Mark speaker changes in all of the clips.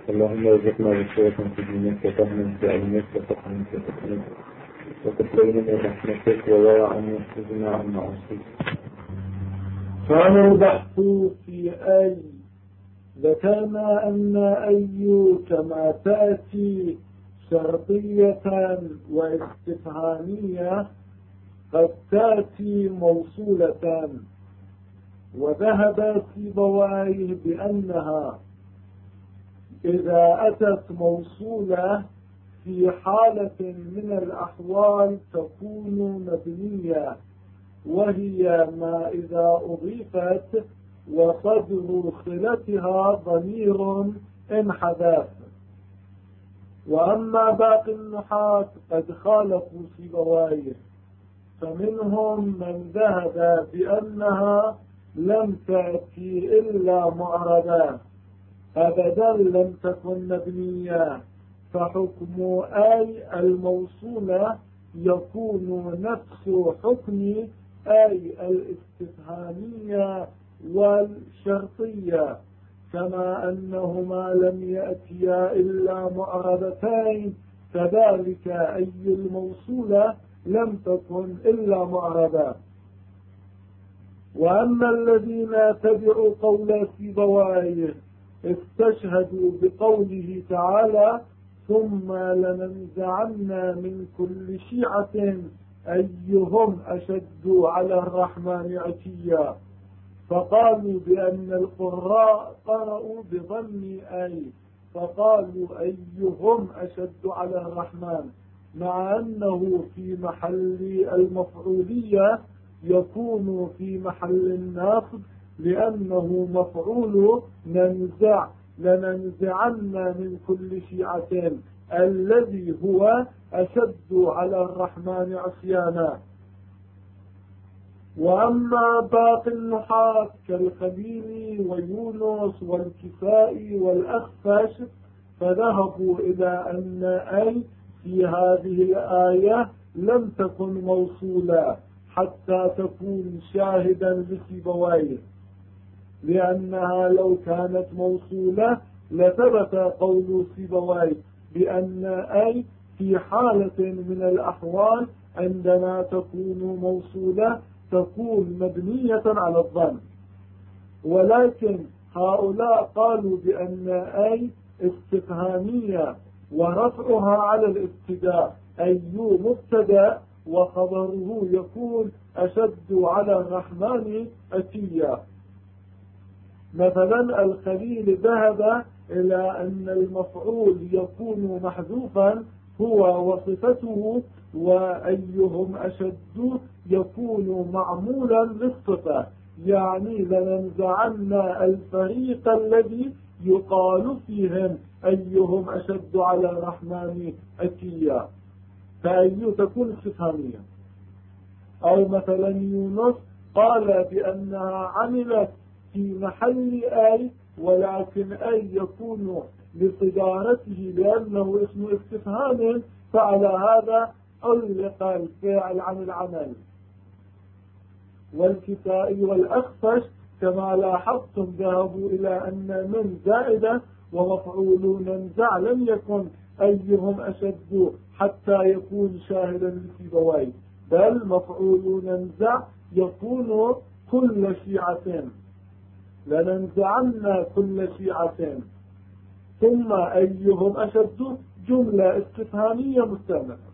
Speaker 1: اللهم ارزقنا بصورة في دينك وفهما في علمك وفقها في حكمك وتقبلنا برحمتك وورعا واحفظنا عن معاصيك.
Speaker 2: كان البحث في أي ذكرنا أن أي كما تأتي شرطية واستفهامية قد تأتي موصولة، وذهب سيبويه بأنها إذا أتت موصولة في حالة من الأحوال تكون مبنية، وهي ما إذا أضيفت وصدر صلتها ضمير انحذف. وأما باقي النحاة قد خالفوا سيبويه، فمنهم من ذهب بأنها لم تأتي إلا معربة أبدا لم تكن مبنية، فحكم أي الموصولة يكون نفس حكم أي الاستفهامية والشرطية، كما أنهما لم يأتيا إلا معربتين، كذلك أي الموصولة لم تكن إلا معربة. وأما الذين تبعوا قول سيبويه استشهدوا بقوله تعالى ثم لننزعن من كل شيعة أيهم أشد على الرحمن عتيا، فقالوا بأن القراء قرأوا بضم أي، فقالوا أيهم أشد على الرحمن، مع أنه في محل المفعولية يكون في محل النصب، لأنه مفعول ننزع، لننزعن من كل شيعة الذي هو أشد على الرحمن عصيانا. وأما باقي النحاة كالخليل ويونس والكسائي والأخفش فذهبوا إلى أن أي في هذه الآية لم تكن موصولة حتى تكون شاهدا لسيبويه، لأنها لو كانت موصولة لثبت قول سيبويه بأن أي في حالة من الأحوال عندما تكون موصولة تكون مبنية على الظن. ولكن هؤلاء قالوا بأن أي استفهامية ورفعها على الابتداء، أي مبتدأ وخبره يكون أشد على الرحمن أتيا. مثلا الخليل ذهب إلى أن المفعول يكون محذوفا هو وصفته، وأيهم أشد يكون معمولا للصفة، يعني لننزعن الفريق الذي يقال فيهم أيهم أشد على الرحمن أتيا، فأي تكون استفهامية. أو مثلا يونس قال بأنها عملت في محل أي، ولكن أي يكون لصدارته لأنه اسم استفهام، فعلى هذا علق الفعل عن العمل. والكسائي والأخفش كما لاحظتم ذهبوا إلى أن من زائدة ومفعول ننزع لم يكن أيهم أشد حتى يكون شاهدا لسيبويه، بل مفعول ننزع يكون كل شيعة، لننزعن كل شيعة، ثم أيهم أشد جملة استفهامية مستأنفة.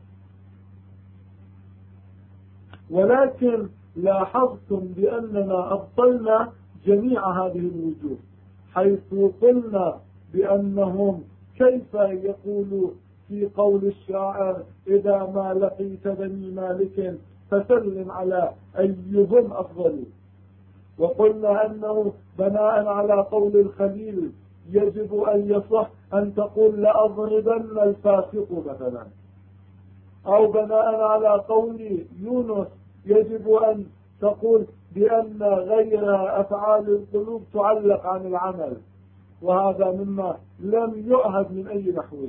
Speaker 2: ولكن لاحظتم بأننا أبطلنا جميع هذه الوجوه، حيث قلنا بأنهم كيف يقول في قول الشاعر إذا ما لقيت بني مالك فسلم على أيهم أفضل، وقلنا أنه بناء على قول الخليل يجب أن يصح أن تقول لأضربن الفاسق مثلا، أو بناء على قول يونس يجب أن تقول بأن غير أفعال القلوب تعلق عن العمل، وهذا مما لم يؤهد من أي نحو.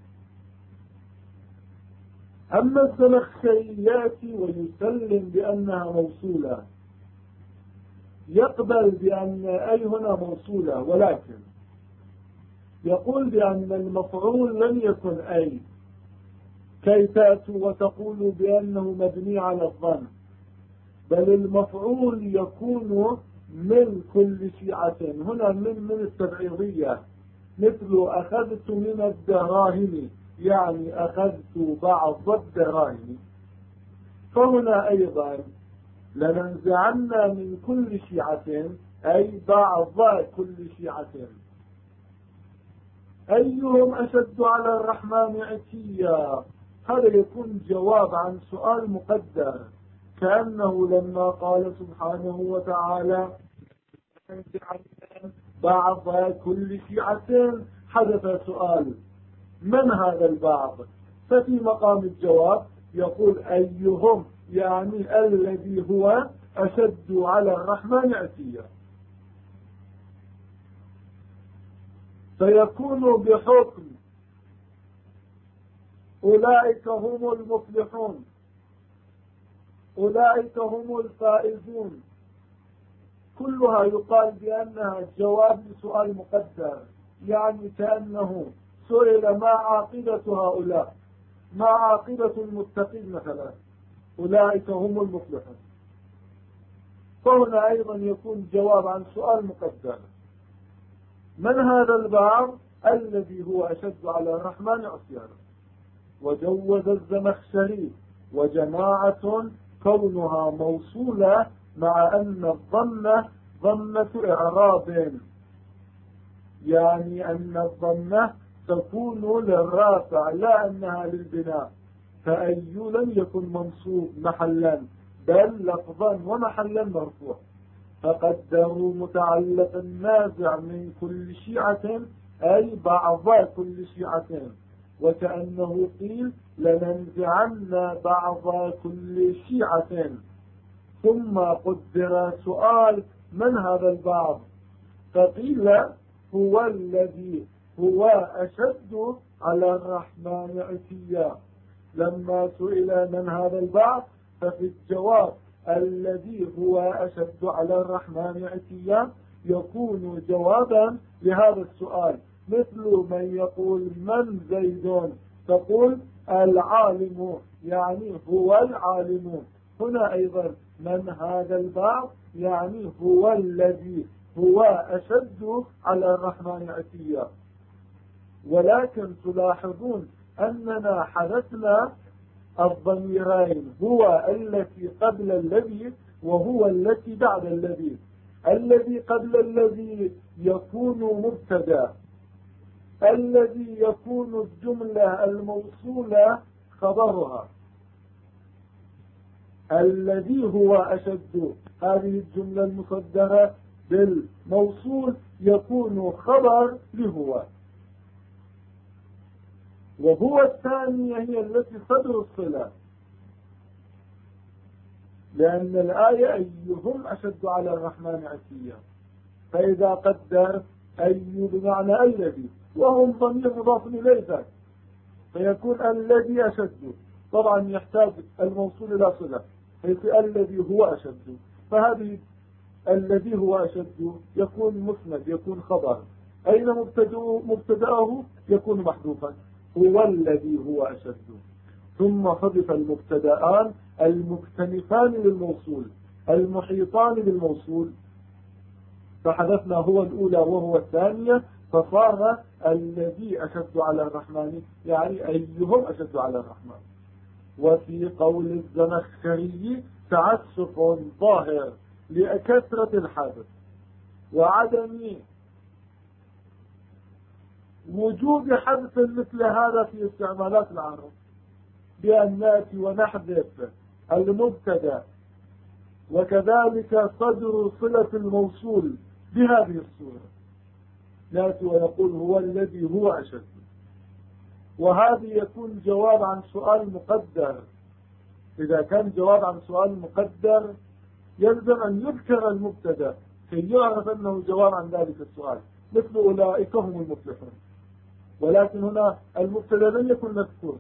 Speaker 2: أما الزمخشري يأتي ويسلم بأنها موصولة، يقبل بأن أي هنا موصولة، ولكن يقول بأن المفعول لم يكن أي، كي تأتوا وتقولوا بأنه مبني على الظن، بل المفعول يكون من كل شيعة. هنا من التبعيضية، مثل أخذت من الدراهم، يعني أخذت بعض الدراهم. فهنا أيضا لننزعن من كل شيعة أي بعض كل شيعة. أيهم أشد على الرحمن عتيا، هذا يكون جواب عن سؤال مقدر، كأنه لما قال سبحانه وتعالى بعض كل شيعة حدث سؤال من هذا البعض، ففي مقام الجواب يقول أيهم، يعني الذي هو أشد على الرحمن عتيا. فيكون بحكم أولئك هم المفلحون، أولئك هم الفائزون، كلها يقال بأنها جواب لسؤال مقدر، يعني كأنه سئل ما عاقبة هؤلاء، ما عاقبة المتقين مثلا، أولئك هم المفلحون. فهنا أيضا يكون جواب عن سؤال مقدر، من هذا البعض الذي هو أشد على الرحمن عصيانا. وجوز الزمخشري وجماعة كونها موصولة مع أن الضمة ضمة إعراب، يعني أن الضمة تكون للرافع لا أنها للبناء، فأي لم يكن منصوب محلا بل لفظا ومحلا مرفوع، فقدروا متعلق النازع من كل شيعة أي بعض كل شيعة، وكأنه قيل لننزعن بعض كل شيعة. ثم قدر سؤال من هذا البعض، فقيل هو الذي هو أشد على الرحمن عتيا. لما سئل من هذا البعض ففي الجواب الذي هو أشد على الرحمن عتيا يكون جوابا لهذا السؤال، مثل من يقول من زيد تقول العالم، يعني هو العالم. هنا أيضا من هذا البعض يعني هو الذي هو أشد على الرحمن عتيا. ولكن تلاحظون أننا حدثنا الضميرين، هو التي قبل الذي وهو التي بعد الذي. الذي قبل الذي يكون مبتدا، الذي يكون الجملة الموصولة خبرها، الذي هو أشد هذه الجملة المصدرة بالموصول يكون خبر لهو. وهو الثانية هي التي صدر الصلة، لأن الآية أيهم أشد على الرحمن عتيا، فإذا قدر أي بمعنى الذي وهم ضمير مضاف إليه فيكون الذي أشد، طبعا يحتاج الموصول إلى صلة فيكون الذي هو أشد، فهذه الذي هو أشد يكون مسند يكون خبر، أين مبتدأه يكون محذوفا، هو الذي هو أشد. ثم حذف المبتدآن المكتنفان للموصول المحيطان بالموصول، فحذفنا هو الأولى وهو الثانية، فصار الذي أشد على الرحمن يعني أيهم أشد على الرحمن. وفي قول الزمخشري تعسف ظاهر لكثرة الحذف وعدم وجود حذف مثل هذا في استعمالات العرب، بأن نأتي ونحذف المبتدا وكذلك صدر صلة الموصول بهذه الصورة، نأتي ونقول هو الذي هو أشد. وهذا يكون جواب عن سؤال مقدر. إذا كان جواب عن سؤال مقدر يلزم أن يذكر المبتدا كي يعرف أنه جواب عن ذلك السؤال، مثل أولئك هم المفلحون، ولكن هنا المبتدا لم يكن مذكور.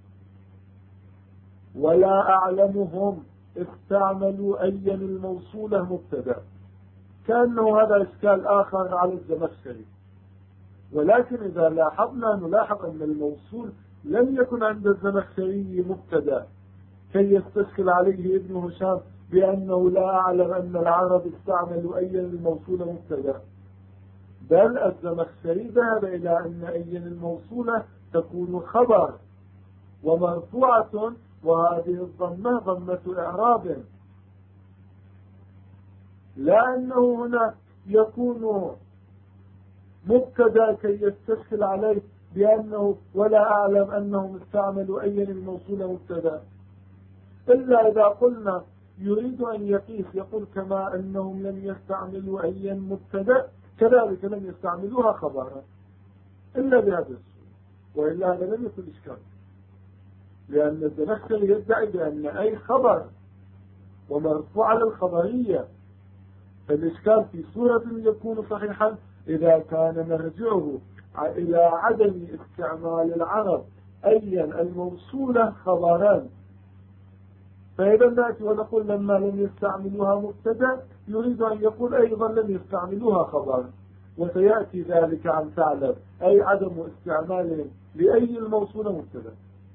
Speaker 2: ولا أعلمهم استعملوا أيا الموصولة مبتدا، كأنه هذا إشكال آخر على الزمخشري، ولكن إذا لاحظنا نلاحظ أن الموصول لم يكن عند الزمخشري مبتدا كي يستشكل عليه ابن هشام بأنه لا أعلم أن العرب استعملوا أيا الموصول مبتدا، بل الزمخشري ذهب إلى أن أيا الموصولة تكون خبر ومرفوعة، وهذه الضمة ضمة إعراب، لا أنه هنا يكون مبتدا كي يستشكل عليه بأنه ولا أعلم أنهم استعملوا أيا الموصول مبتدا، إلا إذا قلنا يريد أن يقيس يقول كما أنهم لم يستعملوا أيا مبتدا كذلك لم يستعملوها خبرا إلا بهذا الصورة، وإلا هذا لم يكن إشكال، لأن الزمخشري يدعي بأن أي خبر ومرفوع على الخبرية، فالإشكال في صورة يكون صحيحا إذا كان مرجعه إلى عدم استعمال العرب أيا الموصولة خبرا، فإذا نأتي ونقول لما لم يستعملوها مبتدا يريد أن يقول أيضا لم يستعملوها خبرا، وسيأتي ذلك عن ثعلب أي عدم استعمالهم لأي الموصولة مبتدا.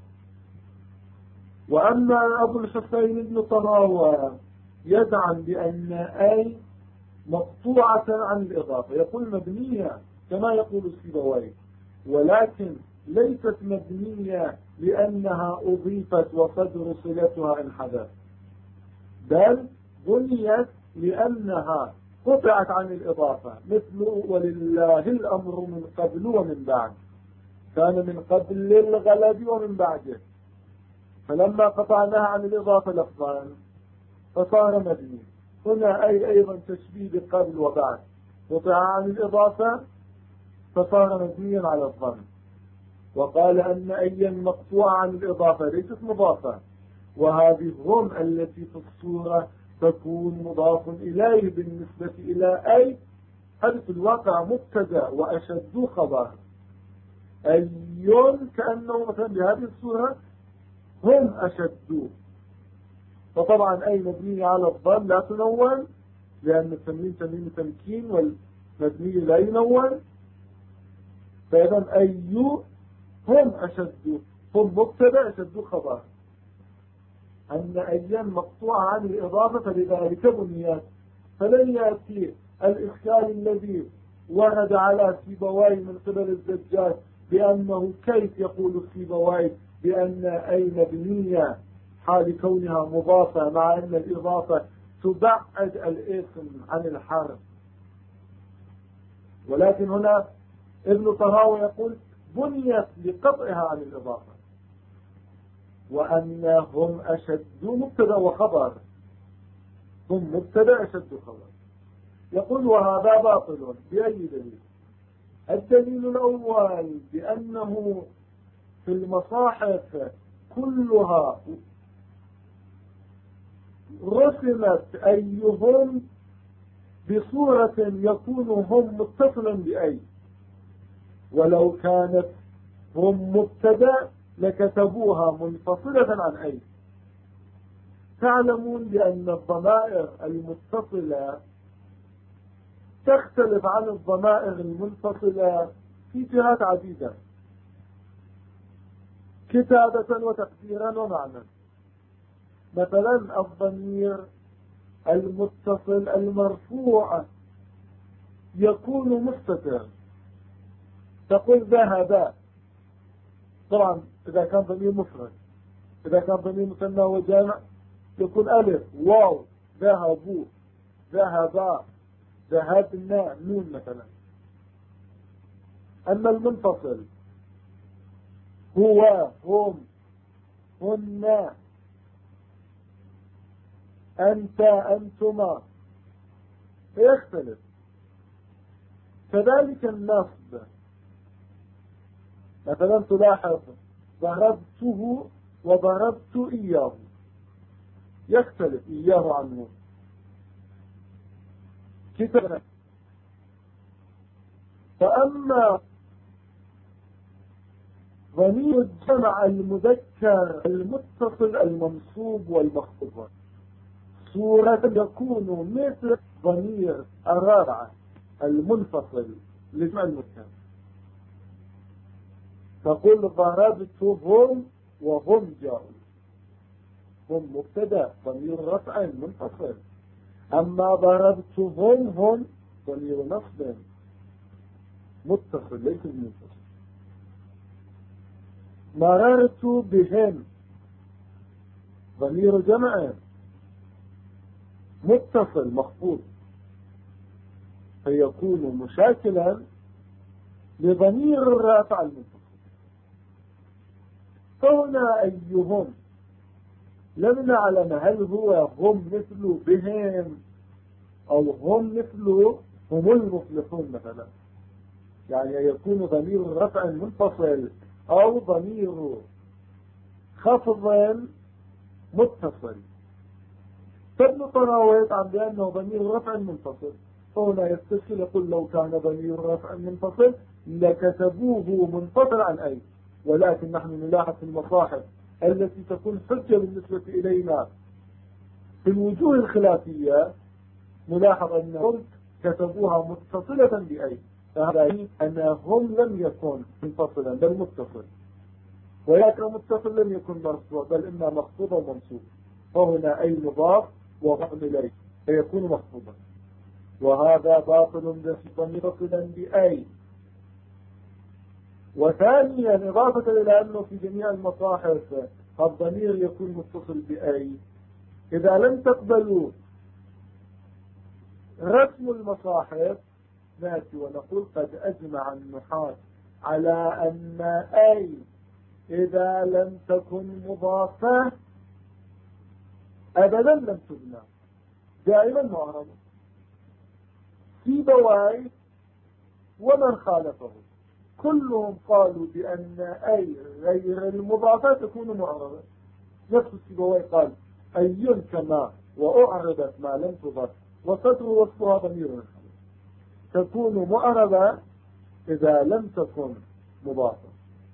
Speaker 2: وأما أبو الحسين بن طراوة يدعم بأن أي مقطوعة عن الإضافة، يقول مبنية كما يقول السيبويه، ولكن ليست مبنية لأنها أضيفت وصدر صلتها انحدث، بل بنيت لأنها قطعت عن الإضافة، مثل ولله الأمر من قبل ومن بعد، كان من قبل الغلب ومن بعده، فلما قطعناها عن الإضافة لفظا فصار مبني. هنا أي أيضا تشبيه بقبل وبعد، قطع عن الإضافة فصار مبنيا على الظن، وقال أن أيا مقطوعة عن الإضافة ليست مضافة، وهذه هم التي في الصورة تكون مضاف إليه بالنسبة إلى أي، هذا في الواقع مبتدا وأشد خبر، أي كأنه مثلا بهذه الصورة هم أشد، فطبعا أي مبنية على الظن لا تنون لأن التنوين تنوين تمكين والمبني لا ينون، فإذا أي هم أشد، هم مبتدا أشد خبر، أن أيام مقطوعة عن الإضافة فلذلك بنيات، فلن يأتي الإشكال الذي ورد على سيبويه من قبل الزجاج بأنه كيف يقول سيبويه بأن أي مبنية حال كونها مضافة مع أن الإضافة تبعد الاسم عن الحرف، ولكن هنا ابن طراوة يقول بنيت لقطعها عن الإضافة، وأنهم أشد مبتدا وخبر، هم مبتدا أشد خبر. يقول وهذا باطل بأي دليل؟ الدليل الأول بأنه في المصاحف كلها رسمت أيهم بصورة يكون هم متصلا بأي، ولو كانت هم مبتدا لكتبوها منفصلة عن أي. تعلمون بأن الضمائر المتصلة تختلف عن الضمائر المنفصلة في جهات عديدة، كتابة وتقديرا ومعنى. مثلا الضمير المتصل المرفوع يكون مستتر، تقول ذهب، طبعا إذا كان ضمير مفرد، إذا كان ضمير مثنى وجامع يكون ألف واو، ذهبوا ذهبا ذهبنا نون مثلا. أما المنفصل هو هم هن أنت أنتما يختلف. كذلك النصب، مثلا تلاحظ ضربته وضربت إياه، يختلف إياه عنه. كتابة. فأما ضمير الجمع المذكر المتصل المنصوب والمخفوض صورة يكون مثل ضمير الرابعة المنفصل لجمع المذكر، تقول ضربتهم وهم جاءوا، هم مبتدا ضمير رفع منفصل، أما ضربتهم هم ضمير نصب متصل ليس منفصل. مررت بهم ضمير جمع متصل مخفوض، فيكون مشاكلا لضمير الرافع المنفصل. فهنا أيهم لم نعلم هل هو هم مثل بهم أو هم مثل هم المفلحون مثلا، يعني يكون ضمير الرفع منفصل أو ضمير خفض متصل. فابن طراويت عن بأنه ضمير رفع منفصل، فهنا يستشكل يقول لو كان ضمير رفع منفصل لكتبوه منفصل عن أي، ولكن نحن نلاحظ في المصاحف التي تكون حجة بالنسبة إلينا في الوجوه الخلافية نلاحظ أنهم كتبوها متصلة بأي، فهذا يعني أنهم لم يكن منفصلا بل متصل، ولكن متصل لم يكن مرفوع بل إما مخفوض ومنصوب، فهنا أي مضاف وضم إليه فيكون مخفوضا، وهذا باطل متصلا بأي. وثانيا إضافة إلى أنه في جميع المصاحف الضمير يكون متصل بأي، إذا لم تقبلوا رسم المصاحف ناتي ونقول قد أجمع النحاة على أن أي إذا لم تكن مضافة أبدا لم تبنى، دائما معرضة. سيبويه ومن خالفه كلهم قالوا بأن أي غير المضافة تكون معرضة. نفس سيبويه قال أي كما وأعرضت ما لم تضف وصدر وصفها ضمير الخلق تكون معرضة إذا لم تكن مضافة.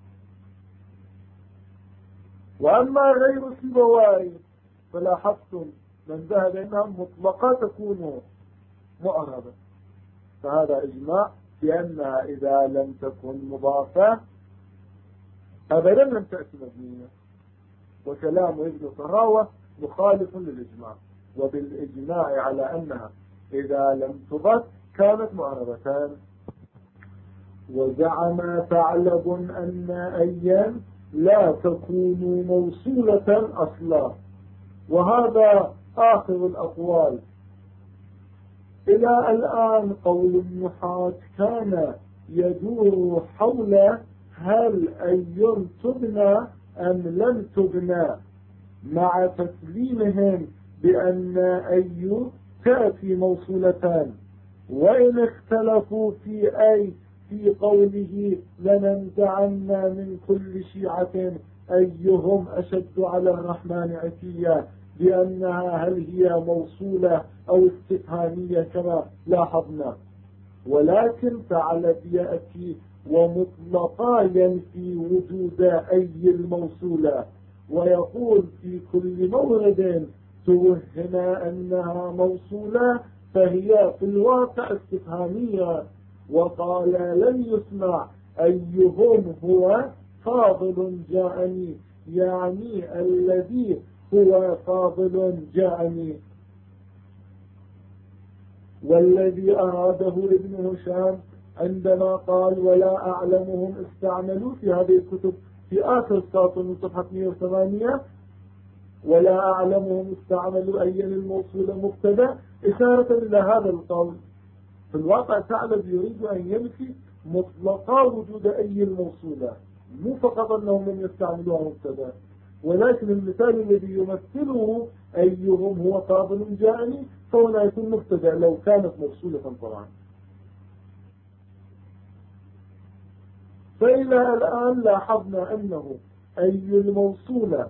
Speaker 2: وأما غير سيبويه فلاحظتم من ذهب إنها مطلقة تكون معرضة، فهذا إجماع بأنها إذا لم تكن مضافة أبدا لم تأتي مبنية، وكلام ابن طراوة مخالف للإجماع، وبالإجماع على أنها إذا لم تضف كانت معرضتان. وزعم ثعلب أن أيا لا تكون موصولة أصلا، وهذا آخر الأقوال. إلى الآن قول النحاة كان يدور حول هل أي تبنى أم لم تبنى، مع تسليمهم بأن أي تأتي موصولتان، وإن اختلفوا في أي في قوله لننزعن من كل شيعة أيهم أشد على الرحمن عتيا، بأنها هل هي موصولة أو استفهامية كما لاحظنا. ولكن ثعلب يأتي ومطلقا ينفي وجود أي الموصولة، ويقول في كل مورد توهم أنها موصولة فهي في الواقع استفهامية. وقال لن يسمع أيهم هو فاضل جاءني، يعني الذي هو فاضل جاءني. والذي أراده ابن هشام عندما قال ولا أعلمهم استعملوا في هذه الكتب في آخر سطر من صفحة 108 ولا أعلمهم استعملوا أي الموصول مبتدا، إشارة إلى هذا القول. في الواقع ثعلب يريد أن ينفي مطلقا وجود أي الموصولة، مو فقط أنهم لم يستعملوها مبتدا، ولكن المثال الذي يمثله أيهم هو فاضل جاءني فهنا يكون مبتدا لو كانت موصولة طبعا. فإلى الآن لاحظنا أنه أي الموصولة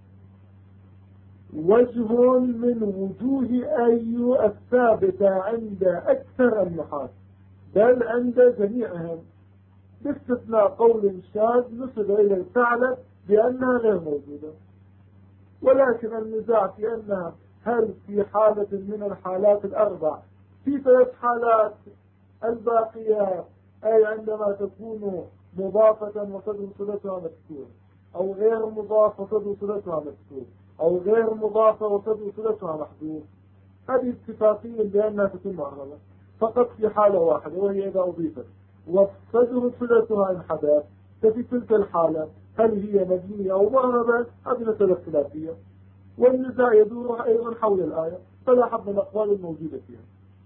Speaker 2: وجه من وجوه أي الثابتة عند أكثر النحاة بل عند جميعهم، باستثناء قول شاذ نسب إلى الثعلب بأنها غير موجودة. ولكن النزاع في أنها هل في حالة من الحالات الأربع في 3 حالات الباقية، أي عندما تكون مضافة وصدر صلتها مكسور، أو غير مضافة وصدر صلتها مكسور، أو غير مضافة وصدر صلتها محذوف. هذه اتفاقية بأنها تكون معربة فقط في حالة واحدة، وهي إذا أضيفت وصدر صلتها انحدث. ففي تلك الحالة هل هي مبنية أو معربة؟ هذه مسألة خلافية، والنزاع يدور أيضا حول الآية، فلا حد من الأقوال الموجودة فيها.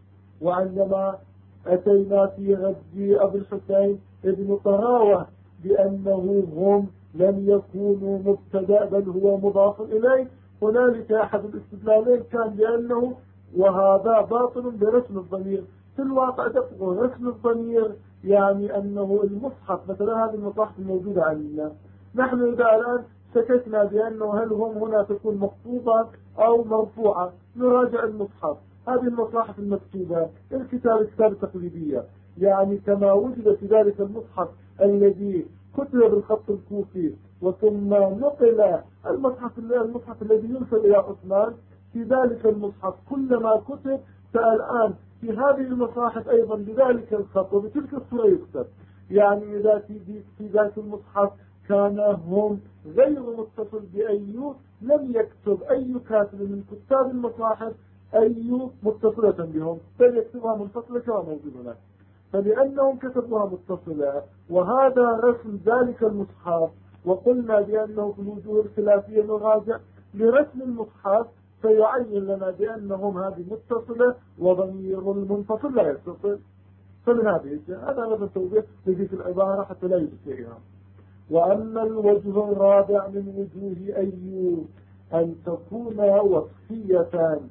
Speaker 2: وعندما أتينا في رد أبي الحسين ابن طراوة بأنه هم لم يكونوا مبتدأ بل هو مضاف إليه، هنالك أحد الاستدلالين كان بأنه وهذا باطل برسم الضمير. في الواقع تقول رسم الضمير يعني أنه المصحف، مثلا هذه المصاحف الموجودة عندنا، نحن إذا الآن شككنا بأنه هل هم هنا تكون مخطوطة أو مرفوعة، نراجع المصحف. هذه المصاحف المكتوبة الكتاب التقليدية، يعني كما وجد في ذلك المصحف الذي كتب بالخط الكوفي وثم نقل المصحف الذي ينسب إلى عثمان، في ذلك المصحف كلما كتب فالآن في هذه المصاحف أيضا بذلك الخط وبتلك الصورة يكتب. يعني إذا في ذلك المصحف كان هم غير متصل بأيوب، لم يكتب أي كاتب من كتاب المصاحف أيوب متصلة بهم، بل يكتبها منفصلة كما موجود هناك. فلأنهم كتبوها متصلة وهذا رسم ذلك المصحف، وقلنا بأنه في الوجوه الخلافية نراجع لرسم المصحف، فيعين لنا بأنهم هذه متصلة وضمير المنفصل لا يتصل. فمن هذه هذا التوضيح في العبارة حتى لا يبقيها. وأما الوجه الرابع من وجوه أيوب أن تكون وصفية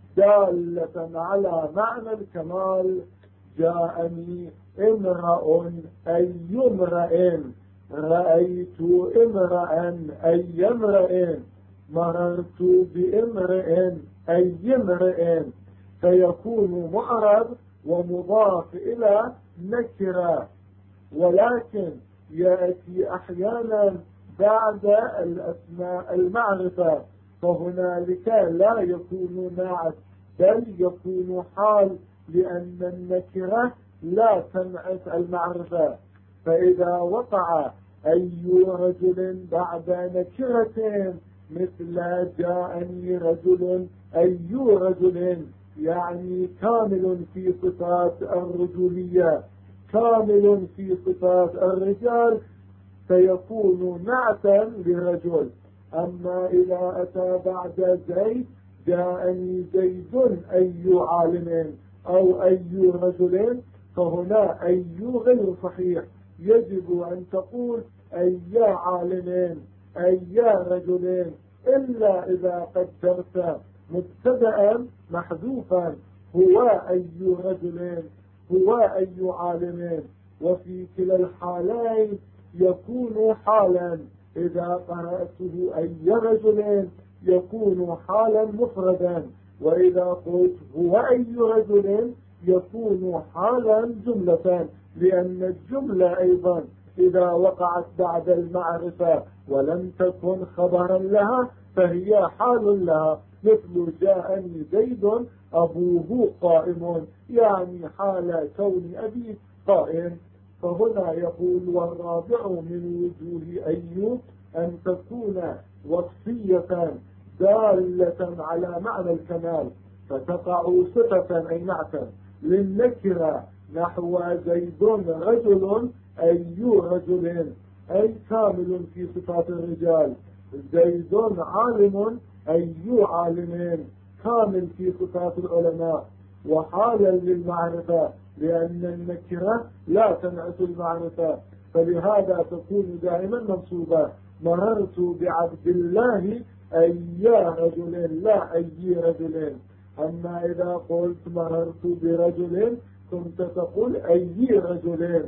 Speaker 2: دالة على معنى الكمال. جاءني امرأ أي امرأ، رأيت امرأ أي امرأ، مررت بامرئ أي امرئ، فيكون معرب ومضاف إلى نكرة، ولكن يأتي أحيانا بعد الأسماء المعرفة، فهنالك لا يكون نعت بل يكون حال، لأن النكرة لا تنعت المعرفة. فإذا وقع أي رجل بعد نكرة مثل جاءني رجل أي رجل، يعني كامل في صفات الرجولية، كامل في صفات الرجال، فيكون نعتا لرجل. أما إذا أتى بعد زيد جاءني زيد أي عالم أو أي رجل، فهنا أي غير صحيح، يجب أن تقول أي عالم أي رجل، إلا إذا قدرت مبتدأ محذوفا هو أي رجل هو أي عالم. وفي كلا الحالين يكون حالا، إذا قرأته أي رجل يكون حالا مفردا، وإذا قلت هو أي رجل يكون حالا جملة، لأن الجملة أيضا إذا وقعت بعد المعرفة ولم تكن خبرا لها فهي حال لها، مثل جاءني زيد أبوه قائم، يعني حال كون أبي قائم. فهنا يقول والرابع من وجوه أيوب أن تكون وصفية دالة على معنى الكمال، فتقع صفة أي نعتا للنكرة، نحو زيد رجل أي رجل، أي كامل في صفات الرجال، زيد عالم أي عالم، كامل في صفات العلماء. وحالا للمعرفة، لأن النكرة لا تنعت المعرفة، فلهذا تكون دائما منصوبة. مررت بعبد الله أي رجل لا أي رجل. أما إذا قلت مررت برجل كنت تقول أي رجل.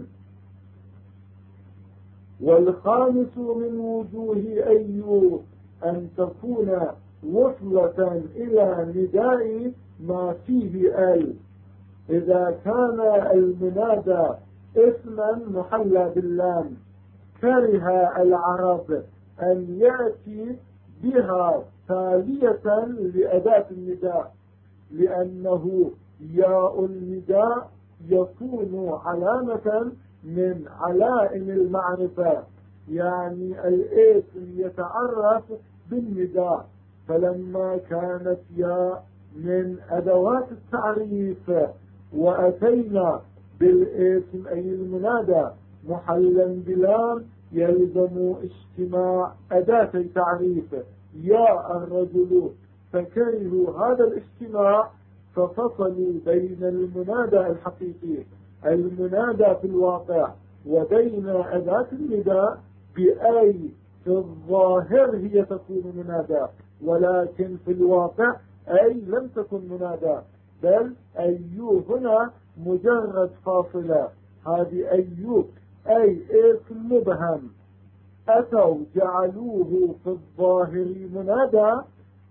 Speaker 2: والخامس من وجوه أيوب أن تكون وصلة إلى نداء ما فيه ال، إذا كان المنادى اسما محلى باللام كره العرب أن يأتي بها تالية لأداة النداء، لأنه ياء النداء يكون علامة من علائم المعرفة، يعني الاسم يتعرف بالنداء، فلما كانت يا من أدوات التعريف وأتينا بالاسم أي المنادى محلا بلام، يلزم اجتماع أداة تعريف يا الرجل، فكرهوا هذا الاجتماع ففصلوا بين المنادى الحقيقي المنادى في الواقع وبين أداة النداء بأي في الظاهر هي تكون منادى، ولكن في الواقع أي لم تكن منادى، بل أيوب هنا مجرد فاصلة. هذه أيوب أي اسم مبهم أتوا جعلوه في الظاهر منادى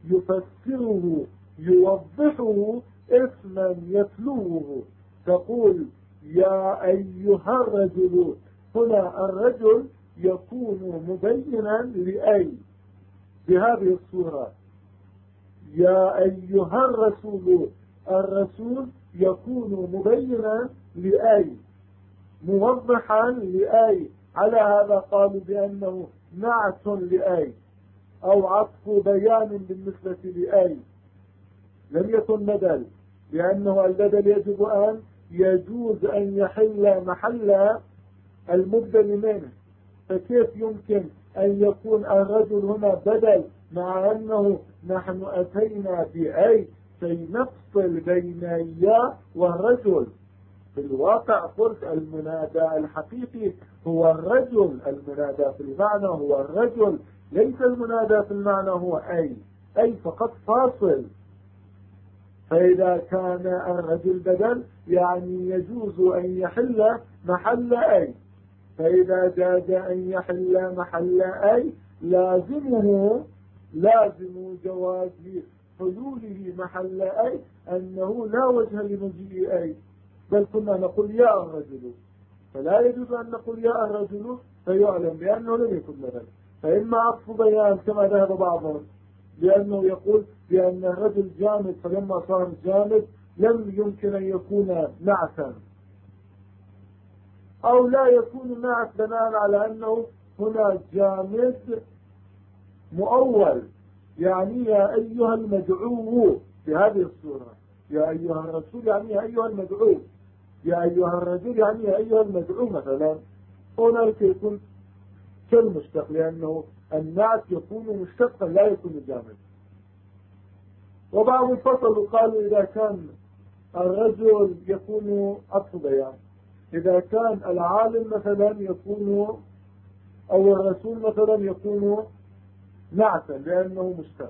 Speaker 2: يفسره يوضحه اسما يتلوه. تقول يا أيها الرجل، هنا الرجل يكون مبينا لأي بهذه الصورة. يا أيها الرسول، الرسول يكون مبينا لأي موضحا لأي، على هذا قالوا بأنه نعت لأي أو عطف بيان بالنسبة لأي، لم يكن بدل، لأنه البدل يجب أن يجوز أن يحل محل المبدل منه، فكيف يمكن أن يكون الرجل هنا بدل مع أنه نحن أتينا بأي كي نفصل بين يا والرجل؟ في الواقع قلت المنادى الحقيقي هو الرجل، المنادى في المعنى هو الرجل، ليس المنادى في المعنى هو أي فقط فاصل. فإذا كان الرجل بدل يعني يجوز أن يحل محل أي، فإذا جاز أن يحل محل أي لازم جواز حلوله محل أي أنه لا وجه لمجيء أي، بل كنا نقول يا الرجل، فلا يجوز أن نقول يا الرجل فيعلم بأنه لم يكن بدل، فإما عطف بيان كما ذهب بعضهم لأنه يقول بأن الرجل جامد، فلما صار جامد لم يمكن أن يكون نعتا، أو لا يكون نعت بناء على أنه هنا جامد مؤول، يعني يا أيها المدعو في هذه الصورة، يا أيها الرسول يعني يا أيها المدعو، يا أيها الرجل يعني يا أيها المدعو مثلا، هناك يكون كالمشتق، لأنه النعت يكون مشتقا لا يكون جامد. وبعض الفصل قالوا إذا كان الرجل يكون عطف بيان، إذا كان العالم مثلا يكون أو الرسول مثلا يكون نعتا لأنه مشتق.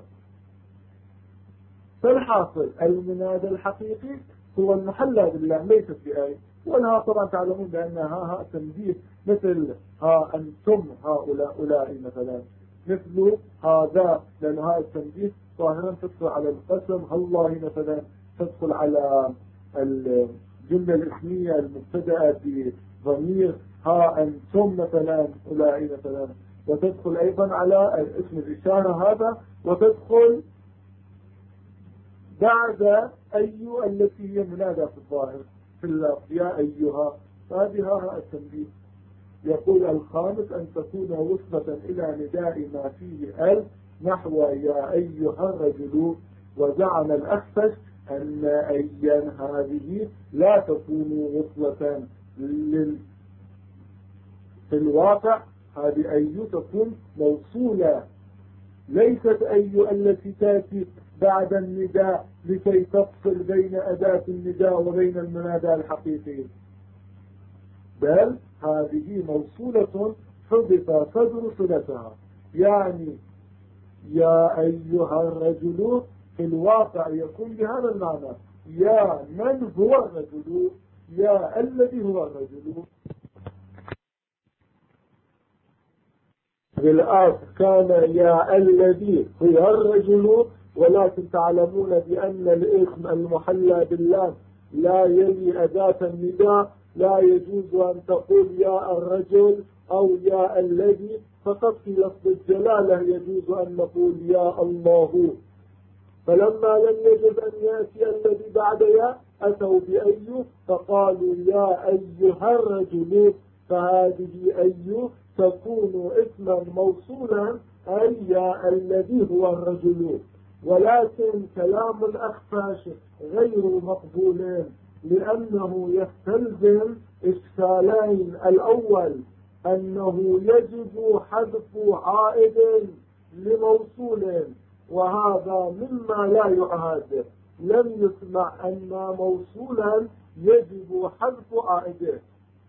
Speaker 2: فالحاصل المنادى الحقيقي هو المحلى بالله ليست بآية، وأنها طبعا تعلمون بأنها تنبيه، مثل ها أنتم هؤلاء أولئك مثلا، مثل هذا لأن هذا التنبيه ظاهرا تدخل على القسم، الله مثلا تدخل على الجملة الاسمية المبتدأة بضمير ها أنتم مثلا أولئك مثلا، وتدخل أيضا على اسم الإشارة هذا، وتدخل بعد أي التي هي منادى في الظاهر في اللفظ يا أيها، هذه التنبيه. يقول الخامس أن تكون وصلة إلى نداء ما فيه ال نحو يا أيها الرجل، وزعم الأخفش أن أيا هذه لا تكون وصلة في الواقع، هذه أي تكون موصولة، ليست أي التي تأتي بعد النداء لكي تفصل بين أداة النداء وبين المنادى الحقيقي، بل هذه موصولة حدث صدر صلتها، يعني يا أيها الرجل في الواقع يكون بهذا المعنى، يا من هو الرجل، يا الذي هو الرجل. بالآخر كان يا الذي هو الرجل، ولكن تعلمون بأن الاسم المحلى بالله لا يلي أداة النداء، لا يجوز أن تقول يا الرجل أو يا الذي، فقط في لفظ الجلالة يجوز أن نقول يا الله. فلما لم يجب أن يأتي الذي بعد يا أتوا بأيه فقالوا يا أيها الرجل، فهذه أي تكون اسما موصولا أي يا الذي هو الرجل. ولكن كلام الأخفاش غير مقبول لأنه يستلزم إشكالين. الأول أنه يجب حذف عائد لموصول، وهذا مما لا يعهد. لم يسمع أن موصولا يجب حذف عائده.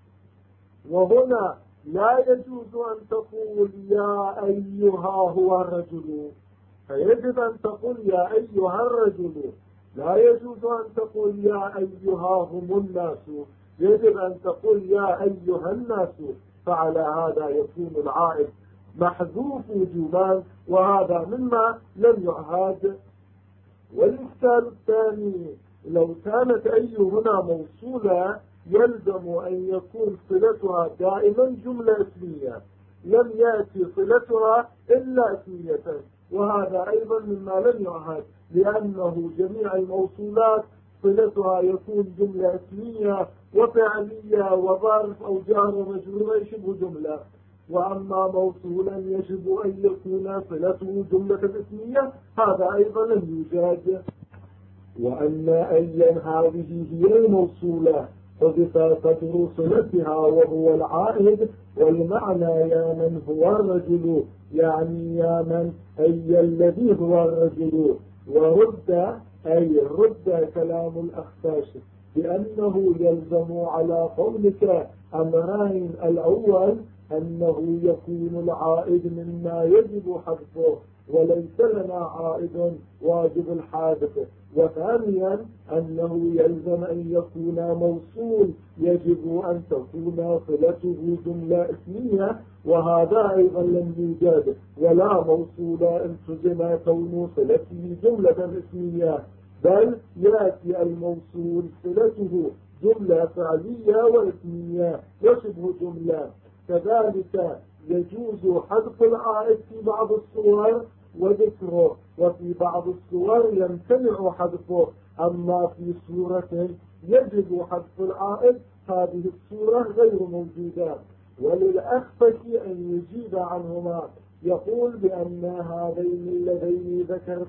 Speaker 2: وهنا لا يجوز أن تقول يا أيها هو الرجل، فيجب أن تقول يا أيها الرجل. لا يجوز أن تقول يا أيها هم الناس، يجب أن تقول يا أيها الناس. فعلى هذا يكون العائد محذوف وجوبا، وهذا مما لم يعهد. والإشكال الثاني لو كانت أي هنا موصولة يلزم أن يكون صلتها دائما جملة اسمية، لم يأتي صلتها إلا اسمية، وهذا أيضا مما لم يعهد، لأنه جميع الموصولات صلتها يكون جملة اسمية وفعلية وظرف أو جار ومجرور شبه جملة. وأما موصولا يجب أن يكون صلته جملة اسمية، هذا أيضا لم يوجد. وأن أيا هذه هي الموصولة حذف قدر صلتها وهو العائد، والمعنى يا من هو الرجل، يعني يا من أي الذي هو الرجل. ورد أي رد كلام الأخفاش بأنه يلزم على قولك أمرين. الأول أنه يكون العائد مما يجب حذفه وليس لنا عائد واجب الحادث. وثانيا أنه يلزم أن يكون موصول يجب أن تكون صلته جملة اسمية، وهذا أيضا لم يوجد. ولا موصول التزم كون صلته جملة اسمية، بل يأتي الموصول صلته جملة فعلية واسمية وشبه جملة. كذلك يجوز حذف العائد في بعض الصور وذكره، وفي بعض الصور يمتنع حذفه. أما في صورة يجب حذف العائد هذه الصورة غير موجودة. وللأخفش أن يجيب عنهما، يقول بأن هذين اللذين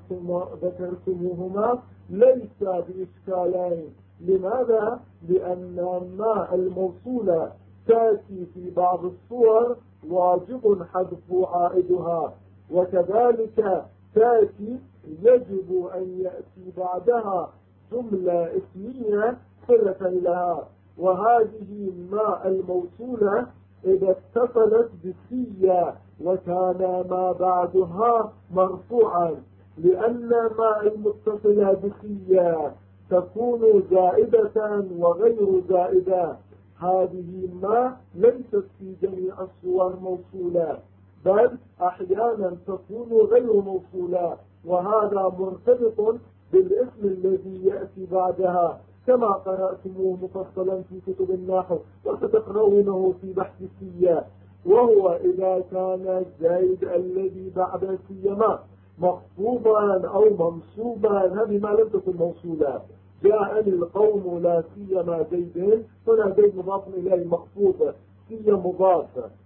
Speaker 2: ذكرتموهما ليس بإشكالين. لماذا؟ لأن ما الموصولة تأتي في بعض الصور واجب حذف عائدها، وكذلك تأتي يجب أن يأتي بعدها جملة اسمية صلة لها. وهذه ما الموصولة إذا اتصلت بسية وكان ما بعدها مرفوعا، لأن ما المتصلة بسية تكون زائدة وغير زائدة. هذه ما ليست في جميع الصور موصولة، بل أحيانا تكون غير موصولة، وهذا مرتبط بالاسم الذي يأتي بعدها كما قرأتموه مفصلا في كتب النحو وستقرؤونه في بحث السياق. وهو إذا كان الزائد الذي بعد سيما مخفوضا أو منصوبا، هذه ما لم تكن موصولة. جاءني القوم لا سيما زيد، هنا زيد مضاف إليه مخفوض، سي مضاف.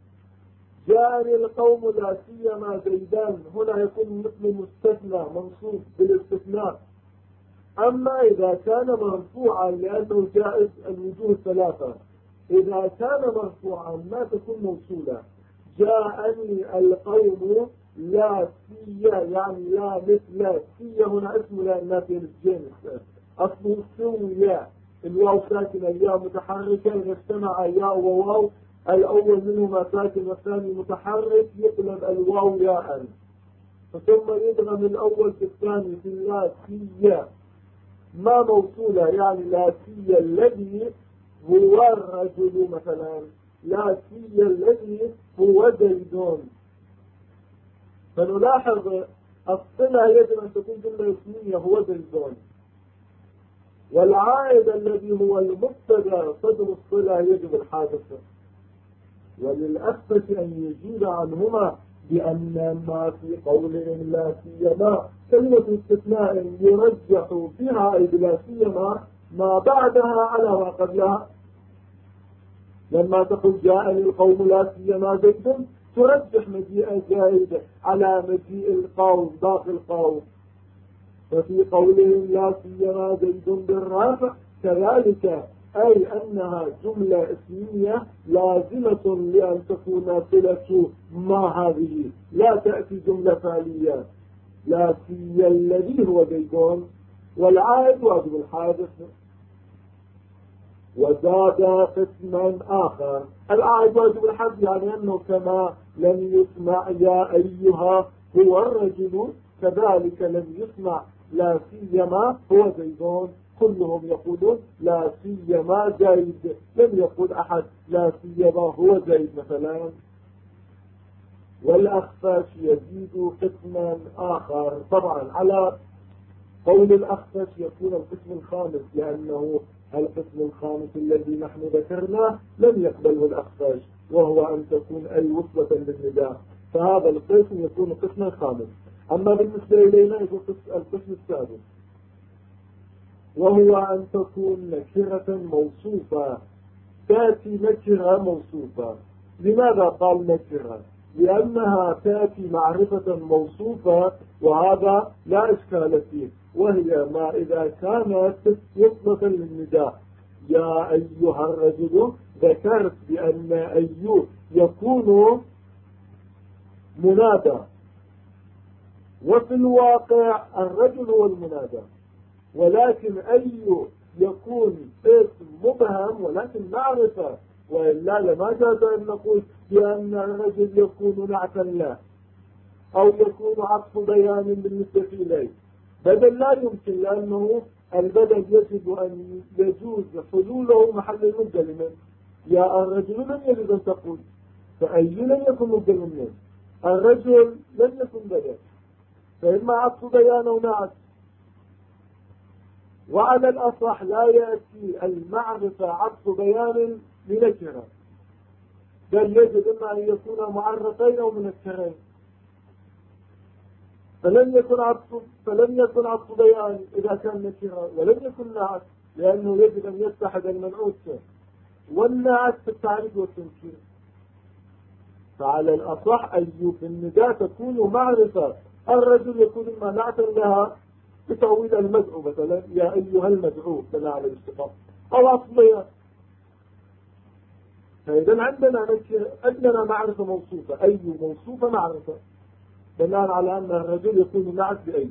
Speaker 2: جاءني القوم لا سيما زيدان، هنا يكون مثل مستثنى منصوب بالاستثناء. أما إذا كان مرفوعا لأنه جائز الوجوه ثلاثة، إذا كان مرفوعا ما تكون موصولة. جاءني القوم لا سيا، يعني لا مثل سيا، هنا اسم لا نافي للجنس، أصله سويا، الواو ساكنة يا متحركة، إذا اجتمع يا وواو الأول منهما ساكن والثاني متحرك يقلب الواو ياء، ثم يدغم الأول في الثاني في لا سيا. ما موصولة يعني لا سيا الذي هو الرجل مثلا، لا سيا الذي هو زيد. فنلاحظ الصلة يجب أن تكون جملة اسمية هو زيد، والعائد الذي هو المبتدا صدر الصلة يجب الحادث. وللأخفش أن يجيب عنهما بأن ما في قولهم لا سيما كلمة استثناء يرجح فيها لا سيما ما بعدها على ما قبلها. لما تقول جاءني القوم لا سيما زيد ترجح مجيء زيد على مجيء القوم باقي القوم. ففي قولهم لا سيما زيد بالرافع كذلك أي أنها جملة اسمية لازمة لأن تكون صلة ما هذه، لا تأتي جملة فعلية. لا سي الذي هو زيد والعائد واجب الحادث. وزاد قسما آخر، العائد واجب الحذف يعني أنه كما لم يسمع يا أيها هو الرجل كذلك لم يسمع لا سيما هو زيد. كلهم يقولون لا سيما زيد، لم يقول أحد لا سيما هو زيد مثلا. والأخفش يزيد قسما آخر، طبعا على قول الأخفش يكون القسم الخامس، لأنه القسم الخامس الذي نحن ذكرناه لم يقبله الأخفش، وهو أن تكون أي وصلة للنداء، فهذا القسم يكون قسما خامس. أما بالنسبة إلينا يكون القسم السادس، وهو أن تكون نكرة موصوفة. تأتي نكرة موصوفة. لماذا قال نكرة؟ لأنها تأتي معرفة موصوفة، وهذا لا إشكال فيه، وهي ما إذا كانت وصلة للنداء. يا أيها الرجل ذكرت بأن أيوه يكون منادى، وفي الواقع الرجل هو المنادى، ولكن أي يكون اسم مبهم ولكن معرفة، وإلا لما جاز أن نقول بأن الرجل يكون نعتا له أو يكون عطف بيان بالنسبة إليه. بدل لا يمكن، لأنه البدل يجب أن يجوز حلوله محل المبدل. يا الرجل لم يجب أن تقول، فأي لم يكن مبدل منه، الرجل لم يكن بدل، فإما عطف بيان أو نعت. وعلى الأصح لا يأتي المعرفة عطف بيان لنكرة، بل يجب إما أن يكون معرفين أو منكرين. فلم يكن عطف بيان إذا كان نكرة، ولم يكن نعت، لأنه يجب أن يتحد المنعوت والنعت في التعريف والتنكير. فعلى الأصح أي في النداء تكون معرفة، الرجل يكون إما نعتا لها بتأويل المدعو، مثلا يا أيها المدعو كما على الاشتقاق، أو عطف بيان. فإذا عندنا معرفة موصوفة، أي موصوفة معرفة بناء على أن الرجل يكون نعت بأيه.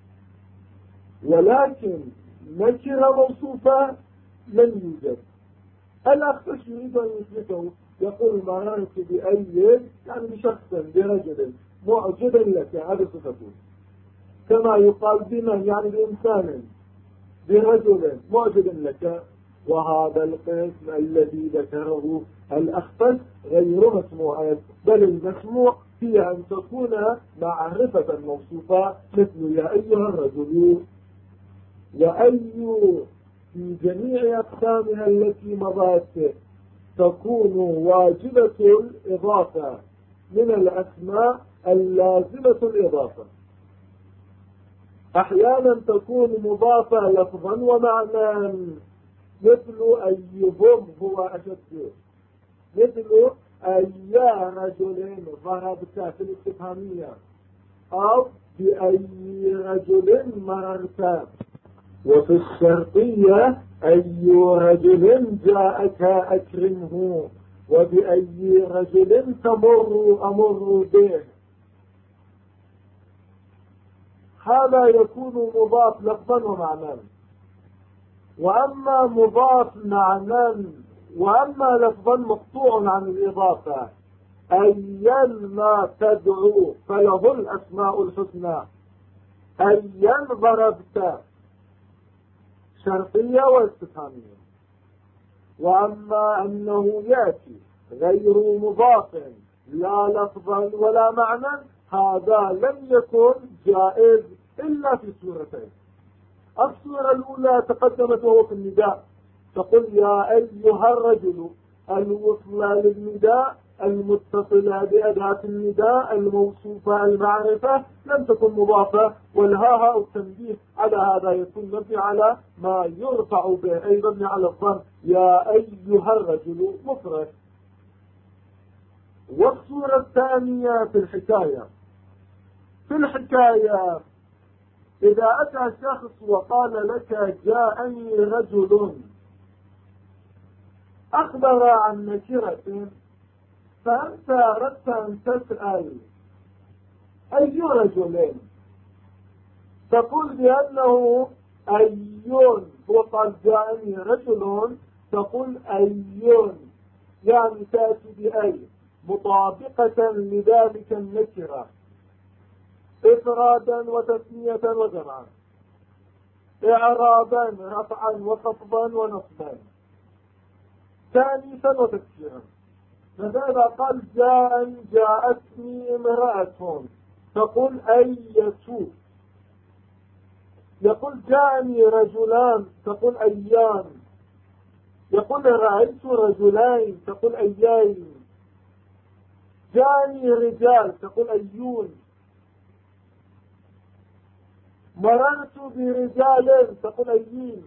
Speaker 2: ولكن نكرة موصوفة لن يوجد. الأخفش يريد أن يثبته، يقول مررت بأي يعني بشخص برجل معجبا لك، هذا صفته، كما يقال بمن يعني بإنسان برجل معجب لك. وهذا القسم الذي ذكره الأخفش غير مسموع، بل المسموع هي أن تكون معرفة موصوفة مثل يا أيها الرجل. وأي في جميع أقسامها التي مضت تكون واجبة الإضافة من الأسماء اللازمة الإضافة. أحيانا تكون مضافة لفظا ومعنى، مثل أيهم هو أشد، مثل أي رجل ضربت في الاستفهامية، أو بأي رجل مررت. وفي الشرطية أي رجل جاءك أكرمه، وبأي رجل أمر به. هذا يكون مضاف لفظا ومعنى. وأما مضاف معنى وأما لفظا مقطوع عن الإضافة، أيا ما تدعو فله الأسماء الحسنى. أيا ضربت شرطية واستفهامية. وأما أنه يأتي غير مضاف لا لفظا ولا معنى، هذا لم يكن جائز إلا في سورتين. السورة الأولى تقدمت وهو في النداء، تقول يا أيها الرجل، الوصل للنداء المتصلة بأداة النداء الموصوفة المعرفة لم تكن مضافة، والهاء التنبيه على هذا يكون مبني على ما يرفع به، أي مبني على الضم، يا أيها الرجل مفرد. والصورة الثانية في الحكاية. في الحكاية إذا أتى شخص وقال لك جاءني رجل، أخبر عن نكرة، فأنت أردت أن تسأل أي رجل، تقول بأنه أيون. هو قال جاءني رجل، تقول أيون، يعني تأتي بأي مطابقة لذلك النكرة، إفرادا وتثنية وجمعا، إعرابا رفعا وخفضا ونصبا، تانيثا وتكسيرا. فإذا قال جاءتني امرأة، تقول أية. يقول جاءني رجلان، تقول أيان. يقول رأيت رجلين، تقول أيين. جاءني رجال، تقول أيون. مررت برجال، تقول أيين.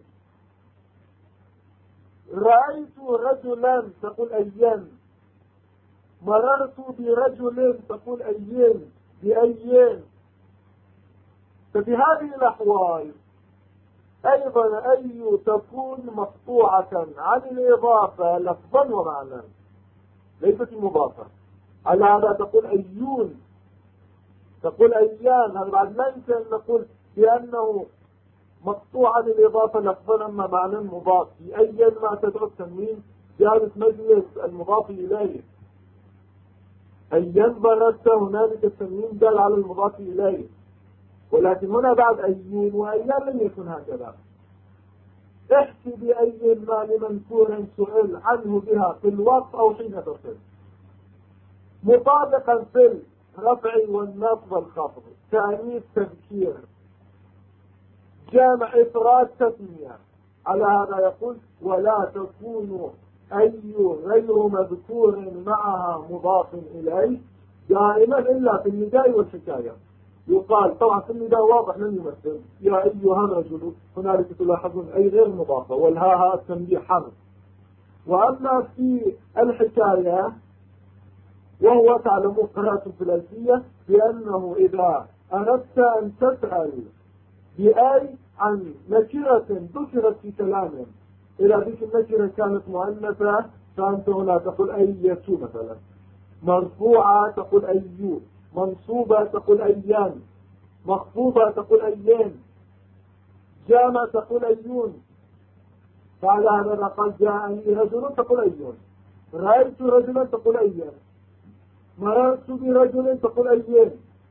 Speaker 2: رأيت رجلا، تقول أيان. مررت برجل، تقول أيين، بأيين. ففي هذه الأحوال أيضا أي تكون مقطوعة عن الإضافة لفظا ومعنى، ليست مضافة. على هذا تقول أيون، تقول أيان. هذا بعد لا يمكن أن نقول بأنه مقطوع عن الإضافة لفظا أما معنى مضاف. في أيا ما تدعو التنوين جالس مجلس المضاف إليه. أيا ضربت، هنالك التنوين دل على المضاف إليه، ولكن هنا بعد أيون وأيان لم يكن هكذا. احكي بأي ما لمنكور سئل عنه بها في الوقت أو حين تصل، مطابقا في الرفع والنصب والخفض، تأنيث تذكير، جامع إفراد تثنية. على هذا يقول ولا تكون أي غير مذكور معها مضاف إليه دائما إلا في النداء والحكاية. يقال طبعا في النداء واضح لن يمثل يا أيها الرجل، هنالك تلاحظون أي غير مضافة، والهاء التنبيه حمد. وأما في الحكاية وهو تعلم قراءة في الألفية بأنه إذا أردت أن تسأل بأي عن نكرة ذكرت في كلامه، إذا ذيك النكرة كانت مؤنثة فأنت هنا تقول أية مثلا، مرفوعة تقول أيو، منصوبة تقول أيان، مخفوضة تقول أيين، جامع تقول أيون. فعلى هذا قال جاءني رجل تقول أيون، رأيت رجلا تقول أيان، مررت برجل تقول أيين.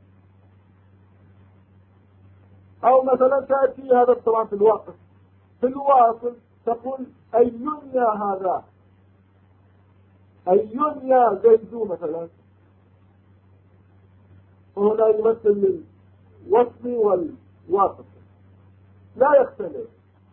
Speaker 2: أو مثلا تأتي هذا طبعا في الواقف، في الواصل تقول أيون يا هذا، أيون يا زيد مثلا. هنا يمثل الوصل والواقف لا يختلف.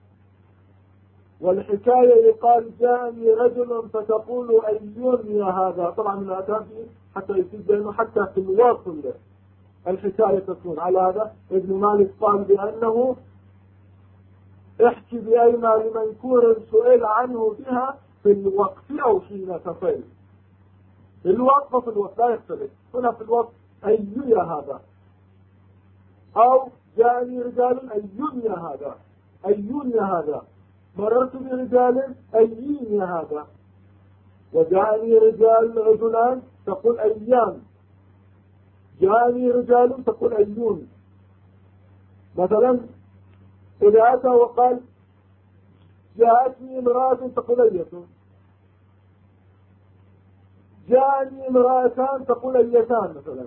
Speaker 2: والحكاية يقال جاءني رجل فتقول أيون يا هذا، طبعا من أتابه حتى يفيد بأنه حتى في الواصل الحكاية تكون. على هذا ابن مالك قال بأنه احكي بأي ما لمنكور سئل عنه بها في الوقت أو حين تصل. في الوقت وفي الوقت لا يختلف. هنا في الوقت أيون يا هذا، أو جاءني رجال أيون يا هذا، أيون يا هذا. مررت برجال أيين يا هذا. وجاءني رجلان تقول أيام، جاءني رجال تقول أيون. مثلا إذا أتى وقال جاءتني امرأة تقول أية، جاءني امرأتان تقول أيتان مثلا،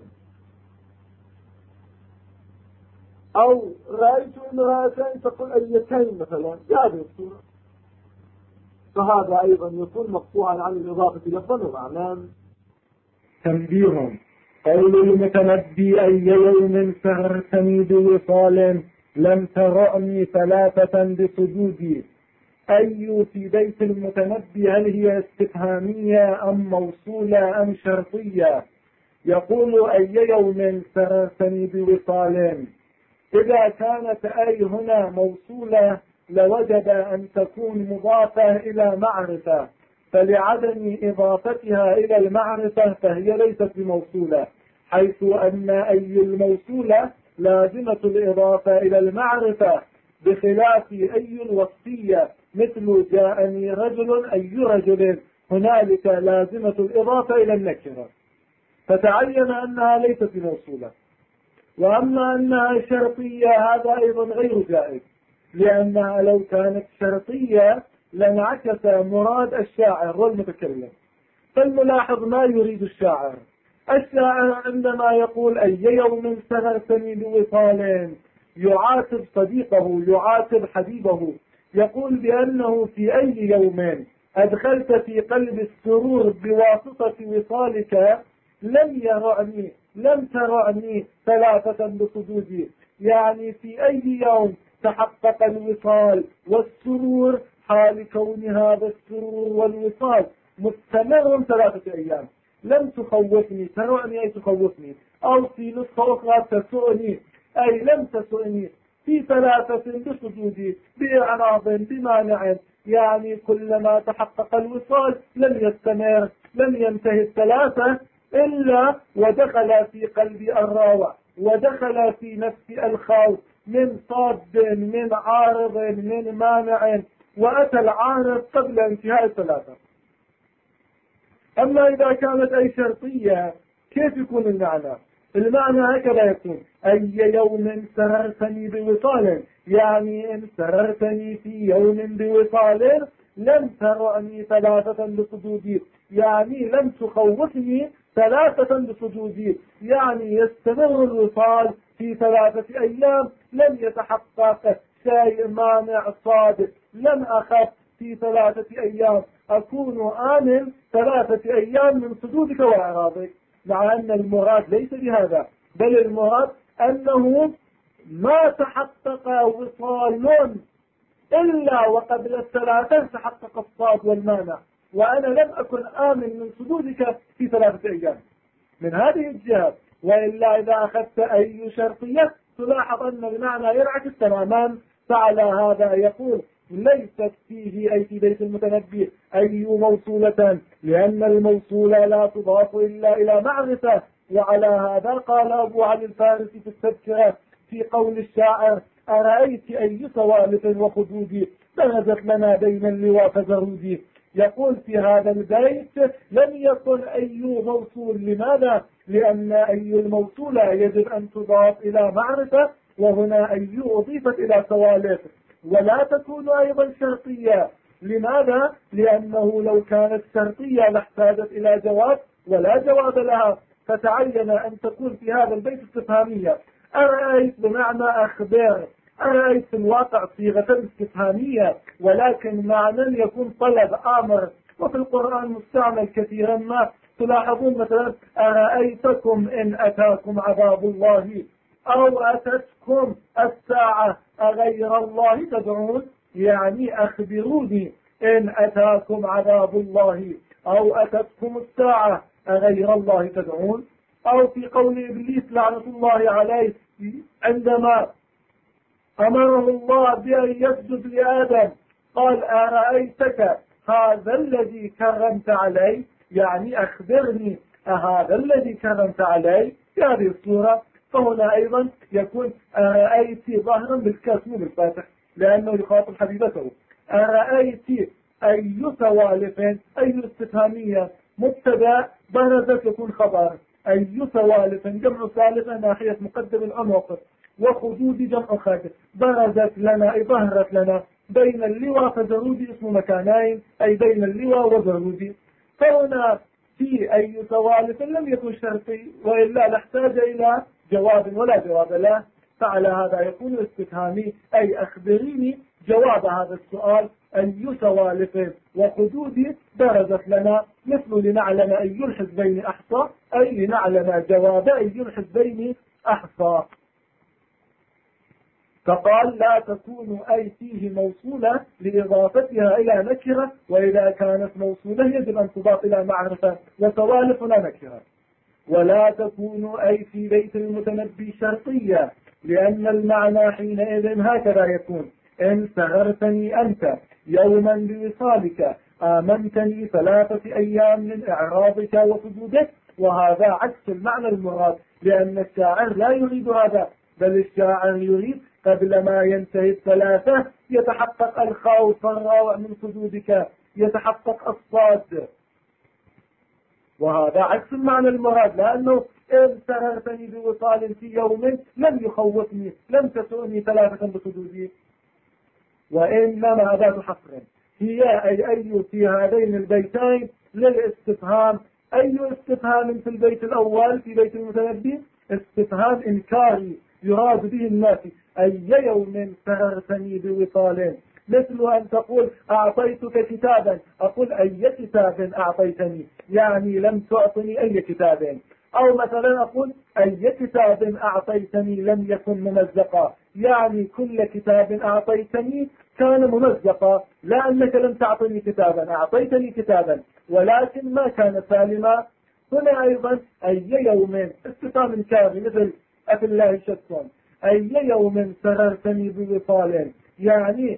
Speaker 2: أو رأيت امرأتين تقول أيتين مثلا. هذه الصورة. فهذا أيضا يكون مقطوعا عن الإضافة لفظا ومعنى.
Speaker 1: تنبيه: قول المتنبي أي يوم سهرتني بوصال لم ترأني ثلاثة بسجودي،
Speaker 2: أي في بيت المتنبي هل هي استفهامية أم موصولة أم شرطية؟ يقول أي يوم سررتني بوصال. إذا كانت أي هنا موصولة لوجب أن تكون مضافة إلى معرفة، فلعدم إضافتها إلى المعرفة فهي ليست بموصولة، حيث أن أي الموصولة لازمة الإضافة إلى المعرفة، بخلاف أي الوصفية مثل جاءني رجل أي رجل، هنالك لازمة الإضافة إلى النكرة، فتعين أنها ليست بموصولة. وأما أنها شرطية هذا أيضا غير جائز، لأنها لو كانت شرطية لانعكس مراد الشاعر والمتكلم. فالملاحظ ما يريد الشاعر عندما يقول أي يوم سررتني بوصال يعاتب صديقه، يعاتب حبيبه، يقول بأنه في أي يوم أدخلت في قلب السرور بواسطة وصالك لم ترعني ثلاثة بصدودي، يعني في أي يوم تحقق الوصال والسرور، حال كون هذا السرور والوصال مستمر 3 أيام. لم تخوفني، ترعني أي تخوفني، أو في نسخة أخرى تسؤني أي لم تسؤني، في 3 بصدودي، بإعراض بمانع، يعني كلما تحقق الوصال لم يستمر، لم ينتهي 3 إلا ودخل في قلبي الراوع، ودخل في نفسي الخوف من صاد، من عارض، من مانع، وأتى العارض قبل انتهاء 3. أما إذا كانت أي شرطية كيف يكون المعنى؟ المعنى هكذا يكون أي يوم سررتني بوصال، يعني إن سررتني في يوم بوصال لم ترعني 3 بصدودي، يعني لم تخوفني 3 بصدودي، يعني يستمر الوصال في 3 أيام، لم يتحقق شيء مانع صادق، لم أخف في 3 أيام، أكون آمن 3 أيام من صدودك وإعراضك. مع أن المراد ليس بهذا، بل المراد أنه ما تحقق وصال إلا وقبل 3 تحقق الصاد والمانع، وأنا لم أكن آمن من صدودك في 3 أيام. من هذه الجهة، وإلا إذا أخذت أي شرطية تلاحظ أن المعنى ينعكس تماما. فعلى هذا يقول ليست فيه أي في بيت المتنبي أي موصولة، لأن الموصولة لا تضاف إلا إلى معرفة. وعلى هذا قال أبو علي الفارسي في التذكرة في قول الشاعر أرأيت أي صوالف وخدودي بهزت لنا بين اللواء فزرودي. يقول في هذا البيت لم يكن أي موصول. لماذا؟ لأن أي الموصولة يجب أن تضاف إلى معرفة، وهنا أي أضيفت إلى صوالف، ولا تكون أيضا شرطية. لماذا؟ لأنه لو كانت شرطية لاحتاجت إلى جواب، ولا جواب لها، فتعين أن تكون في هذا البيت استفهامية. أرأيت بمعنى أخبر، أرأيت في الواقع صيغة استفهامية، ولكن معنى يكون طلب آمر، وفي القرآن مستعمل كثيرا ما. تلاحظون مثلا أرأيتكم إن أتاكم عذاب الله، أو أتتكم الساعة أغير الله تدعون، يعني أخبروني إن أتاكم عذاب الله أو أتتكم الساعة أغير الله تدعون. أو في قول إبليس لعنة الله عليه عندما أمره الله بأن يسجد لآدم قال أرأيتك هذا الذي كرمت علي، يعني أخبرني أهذا الذي كرمت علي في هذه الصورة. فهنا أيضا يكون أرأيت ظاهرا بالكسر بالفتح لأنه يخاطب حبيبته. أرأيت أي سوالف، أي استفهامية، مبتدا برزت يكون خبر، أي سوالف جمع سالفة ناحية مقدم العنق، وخدود جمع خادم، برزت لنا أي ظهرت لنا بين اللواء فزرودي اسم مكانين، أي بين اللواء وزرودي. فهنا في أي سوالف لم يكن شرطي، وإلا نحتاج إلى جواب ولا جواب له. فعلى هذا يكون استفهامي أي أخبريني جواب هذا السؤال أي سوالف وخدود برزت لنا، مثل لنعلم أي الحزبين أحصى، أي لنعلم جواب أي الحزبين أحصى. فقال لا تكون أي فيه موصولة لإضافتها إلى نكرة، وإذا كانت موصولة يجب أن تضاف إلى معرفة، وسوالفنا نكرة. ولا تكون أي في بيت المتنبي شرطية، لأن المعنى حينئذ هكذا يكون: إن سهرتني أنت يوما بوصالك آمنتني 3 أيام من إعراضك وسجودك. وهذا عكس المعنى المراد، لأن الشاعر لا يريد هذا، بل الشاعر يريد قبل ما ينتهي 3 يتحقق الخوف والروع من سجودك، يتحقق الصاد. وهذا عكس المعنى المراد، لأنه إن سهرتني بوصال في يوم لم يخوفني، لم تسؤني 3 بسجودي. وإنما أداة حصر هي أي في هذين البيتين للاستفهام. أي استفهام في البيت الأول في بيت المتنبي؟ استفهام إنكاري يراد به الناس: أي يوم سهرتني بوصال. مثل أن تقول أعطيتك كتابا، أقول أي كتاب أعطيتني، يعني لم تعطني أي كتاب. أو مثلا أقول أي كتاب أعطيتني لم يكن ممزقا، يعني كل كتاب أعطيتني كان ممزقا، لا أنك لم تعطني كتابا، أعطيتني كتابا ولكن ما كان سالما. هنا أيضا أي يوم استفهام إنكاري مثل أفي الله شك. أي يوم سررتني بوصال، يعني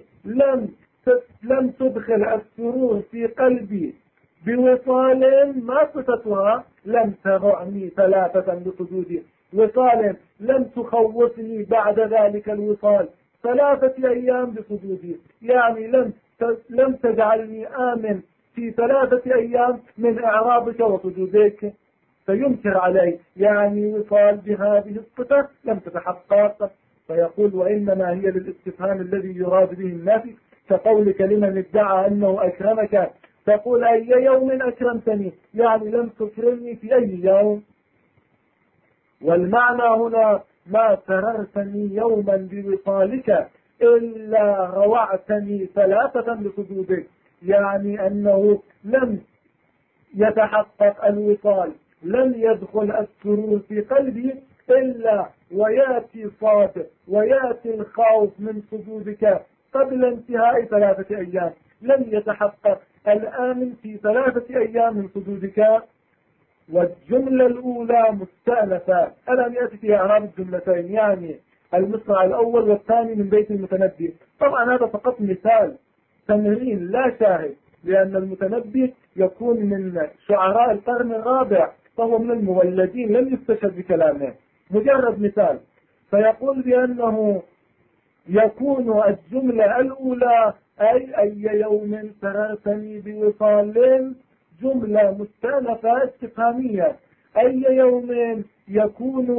Speaker 2: لم تدخل السرور في قلبي بوصال ما صفتها لم ترعني 3 بسجودي، وصال لم تخوفني بعد ذلك الوصال 3 أيام بسجودي، يعني لم تجعلني آمن في 3 أيام من إعرابك وسجودك، فينكر علي، يعني وصال بهذه الصفة لم تتحقق. فيقول وإنما هي للاستفهام الذي يراد به النافي، كقولك لمن ادعى أنه أكرمك تقول أي يوم أكرمتني، يعني لم تكرمني في أي يوم. والمعنى هنا ما سررتني يوما بوصالك إلا روعتني 3 بسجودك، يعني أنه لم يتحقق الوصال، لم يدخل السرور في قلبي إلا ويأتي صاد ويأتي الخوف من سجودك قبل انتهاء 3 أيام، لم يتحقق الآمن في 3 أيام من سجودك. والجملة الأولى مستأنفة، الآن يأتي في إعراب الجملتين، يعني المصرع الأول والثاني من بيت المتنبي. طبعا هذا فقط مثال تمرين لا شاهد، لأن المتنبي يكون من شعراء القرن الرابع، فهو من المولدين لم يستشهد بكلامه، مجرد مثال. فيقول بأنه يكون الجملة الأولى أي يوم سررتني بوصال جملة مستأنفة استفهامية. أي يوم يكون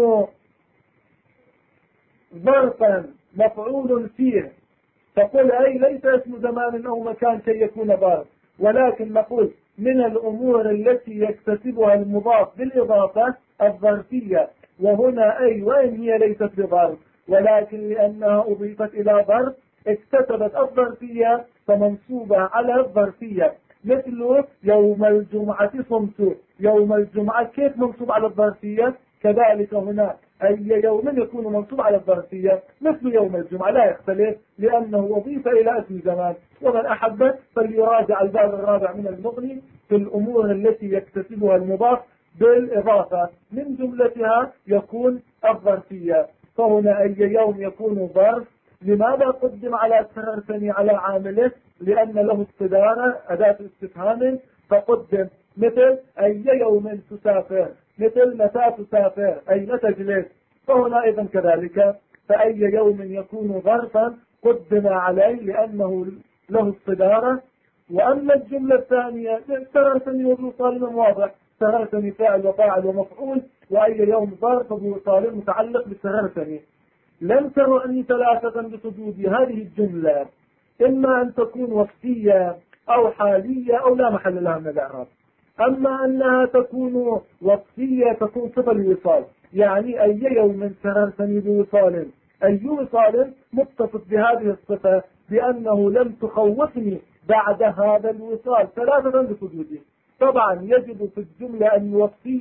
Speaker 2: ظرفا مفعول فيه، تقول أي ليس اسم زمان أو مكان كي يكون ظرف، ولكن نقول من الأمور التي يكتسبها المضاف بالإضافة الظرفية. وهنا أي وإن هي ليست بظرف، ولكن لأنها أضيفت إلى ظرف اكتسبت الظرفية فمنصوبة على الظرفية. مثل يوم الجمعة صمت، يوم الجمعة كيف منصوب على الظرفية؟ كذلك هنا أي يوم يكون منصوب على الظرفية مثل يوم الجمعة، لا يختلف لأنه أضيف إلى اسم زمان. ومن أحب فليراجع الباب الرابع من المغني في الأمور التي يكتسبها المضاف بالإضافة، من جملتها يكون الظرفية. فهنا أي يوم يكون ظرف. لماذا قدم على سررتني على عامله؟ لأن له استدارة أداة استفهام فقدم، مثل أي يوم تسافر، مثل متى تسافر أي متى تجلس. فهنا أيضا كذلك، فأي يوم يكون ظرفا قدم عليه لأنه له استدارة. وأما الجملة الثانية سررتني وبوصال واضح، سررتني فاعل وفاعل ومفعول، وأي يوم ظرف وبوصال متعلق بسررتني. لم ترعني 3 بسجودي، هذه الجملة إما أن تكون وصفية أو حالية أو لا محل لها من الإعراب. أما أنها تكون وصفية تكون صفة الوصال، يعني أي يوم سررتني بوصال، أي وصال متصف بهذه الصفة بأنه لم تخوفني بعد هذا الوصال 3 بسجودي. طبعا يجب في الجملة الوصفية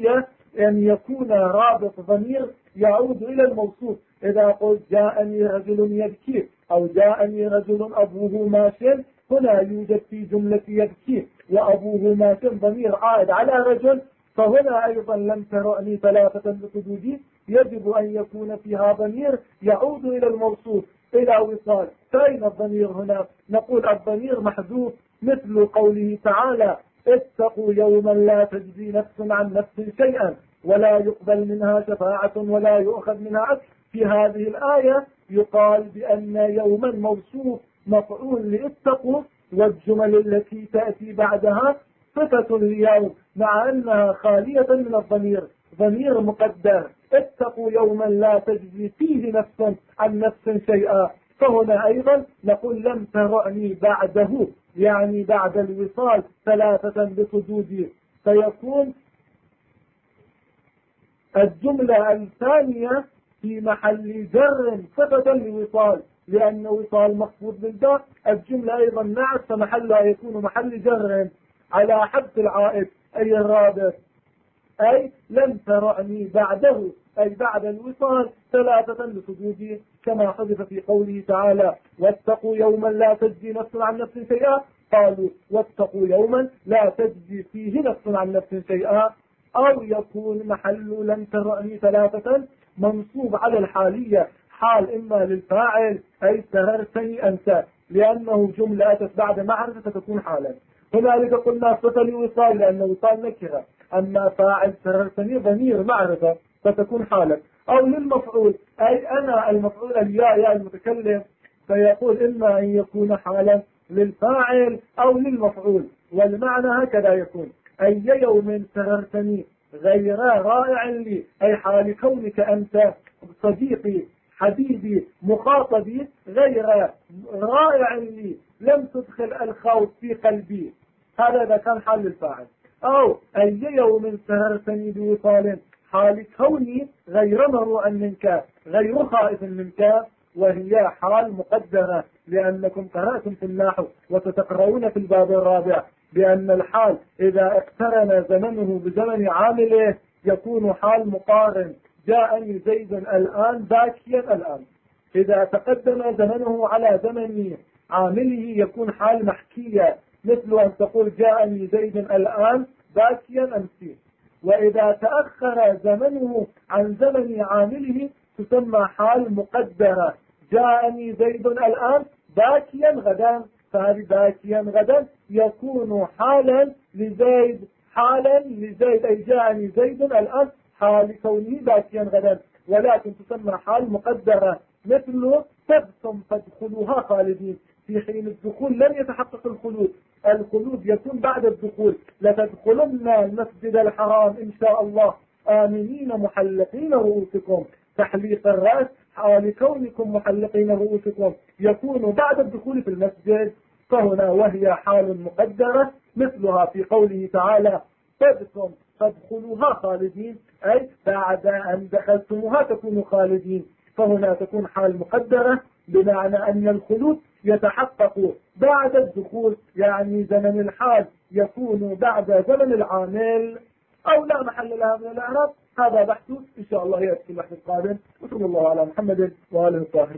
Speaker 2: أن يكون رابط ضمير يعود إلى الموصوف. إذا قلت جاءني رجل يبكي أو جاءني رجل أبوه ماشٍ، هنا يوجد في جملة يبكي وأبوه ماشٍ ضمير عائد على رجل، فهنا أيضا لم ترأني ثلاثة بحدودي يجب أن يكون فيها ضمير يعود إلى الموصوف إلى وصال. فأين الضمير هنا؟ نقول الضمير محذوف، مثل قوله تعالى اتقوا يوما لا تجزي نفس عن نفس شيئا ولا يقبل منها شفاعة ولا يؤخذ منها عدل. في هذه الآية يقال بأن يوما موصوف مفعول لاتقوا، والجمل التي تأتي بعدها صفة ليوم مع أنها خالية من الضمير، ضمير مقدر. اتقوا يوما لا تجزي فيه نفس عن نفس شيئا، فهنا أيضا نقول لم ترأني بعده، يعني بعد الوصال ثلاثة بحدود، فيكون الجملة الثانية في محل جر صفة لوصال، لأن وصال مخفوض بالباء. الجملة أيضا نعت، فمحلها يكون محل جر على حذف العائد أي الرابط، أي لم ترأني بعده أي بعد الوصال ثلاثة بحدود، كما حذف في قوله تعالى واتقوا يوما لا تجزي نفس عن نفس شيئا، قالوا واتقوا يوما لا تجزي فيه نفس عن نفس شيئا. أو يكون محل لم ترأني ثلاثة منصوب على الحالية، حال إما للفاعل أي سررتني أنت، لأنه جملة أتت بعد معرفة فتكون حالا. هنالك قلنا صفة لوصال لأن وصال نكرة، أما فاعل سررتني ضمير معرفة فتكون حالا. أو للمفعول أي أنا المفعول الياء المتكلم، فيقول إما أن يكون حالا للفاعل أو للمفعول، والمعنى هكذا يكون أي يوم سررتني غير رائع لي، أي حال كونك أنت صديقي حبيبي مخاطبي غير رائع لي، لم تدخل الخوف في قلبي، هذا كان حال للفاعل. أو أي يوم سررتني بوصال، حال كوني غير مروءا منك غير خائف منك، وهي حال مقدرة، لأنكم قرأتم في النحو وستقرؤون في الباب الرابع بأن الحال إذا اقترن زمنه بزمن عامله يكون حال مقارن. جاءني زيد الآن باكيا الآن، إذا تقدم زمنه على زمن عامله يكون حال محكية، مثل أن تقول جاءني زيد الآن باكيا أمسي. وإذا تأخر زمنه عن زمن عامله تسمى حال مقدرة، جاءني زيد الآن باكيا غدا، فهذه باكيا غدا يكون حالا لزيد، حالا لزيد أي جاءني زيد الآن حال كونه باكيا غدا، ولكن تسمى حال مقدرة، مثل تبتم فادخلوها خالدين، في حين الدخول لم يتحقق الخلود، الخلود يكون بعد الدخول. لتدخلن المسجد الحرام إن شاء الله آمنين محلقين رؤوسكم، تحليق الرأس حال كونكم محلقين رؤوسكم يكون بعد الدخول في المسجد، فهنا وهي حال مقدرة، مثلها في قوله تعالى تبتم فادخلوها خالدين، أي بعد أن دخلتموها تكونوا خالدين، فهنا تكون حال مقدرة بمعنى أن الخلود يتحقق بعد الدخول، يعني زمن الحال يكون بعد زمن العامل، أو لا محل لها من الأعراب. هذا بحث إن شاء الله يأتي في البحث القادم، وصلى الله على محمد وآله الطاهرين.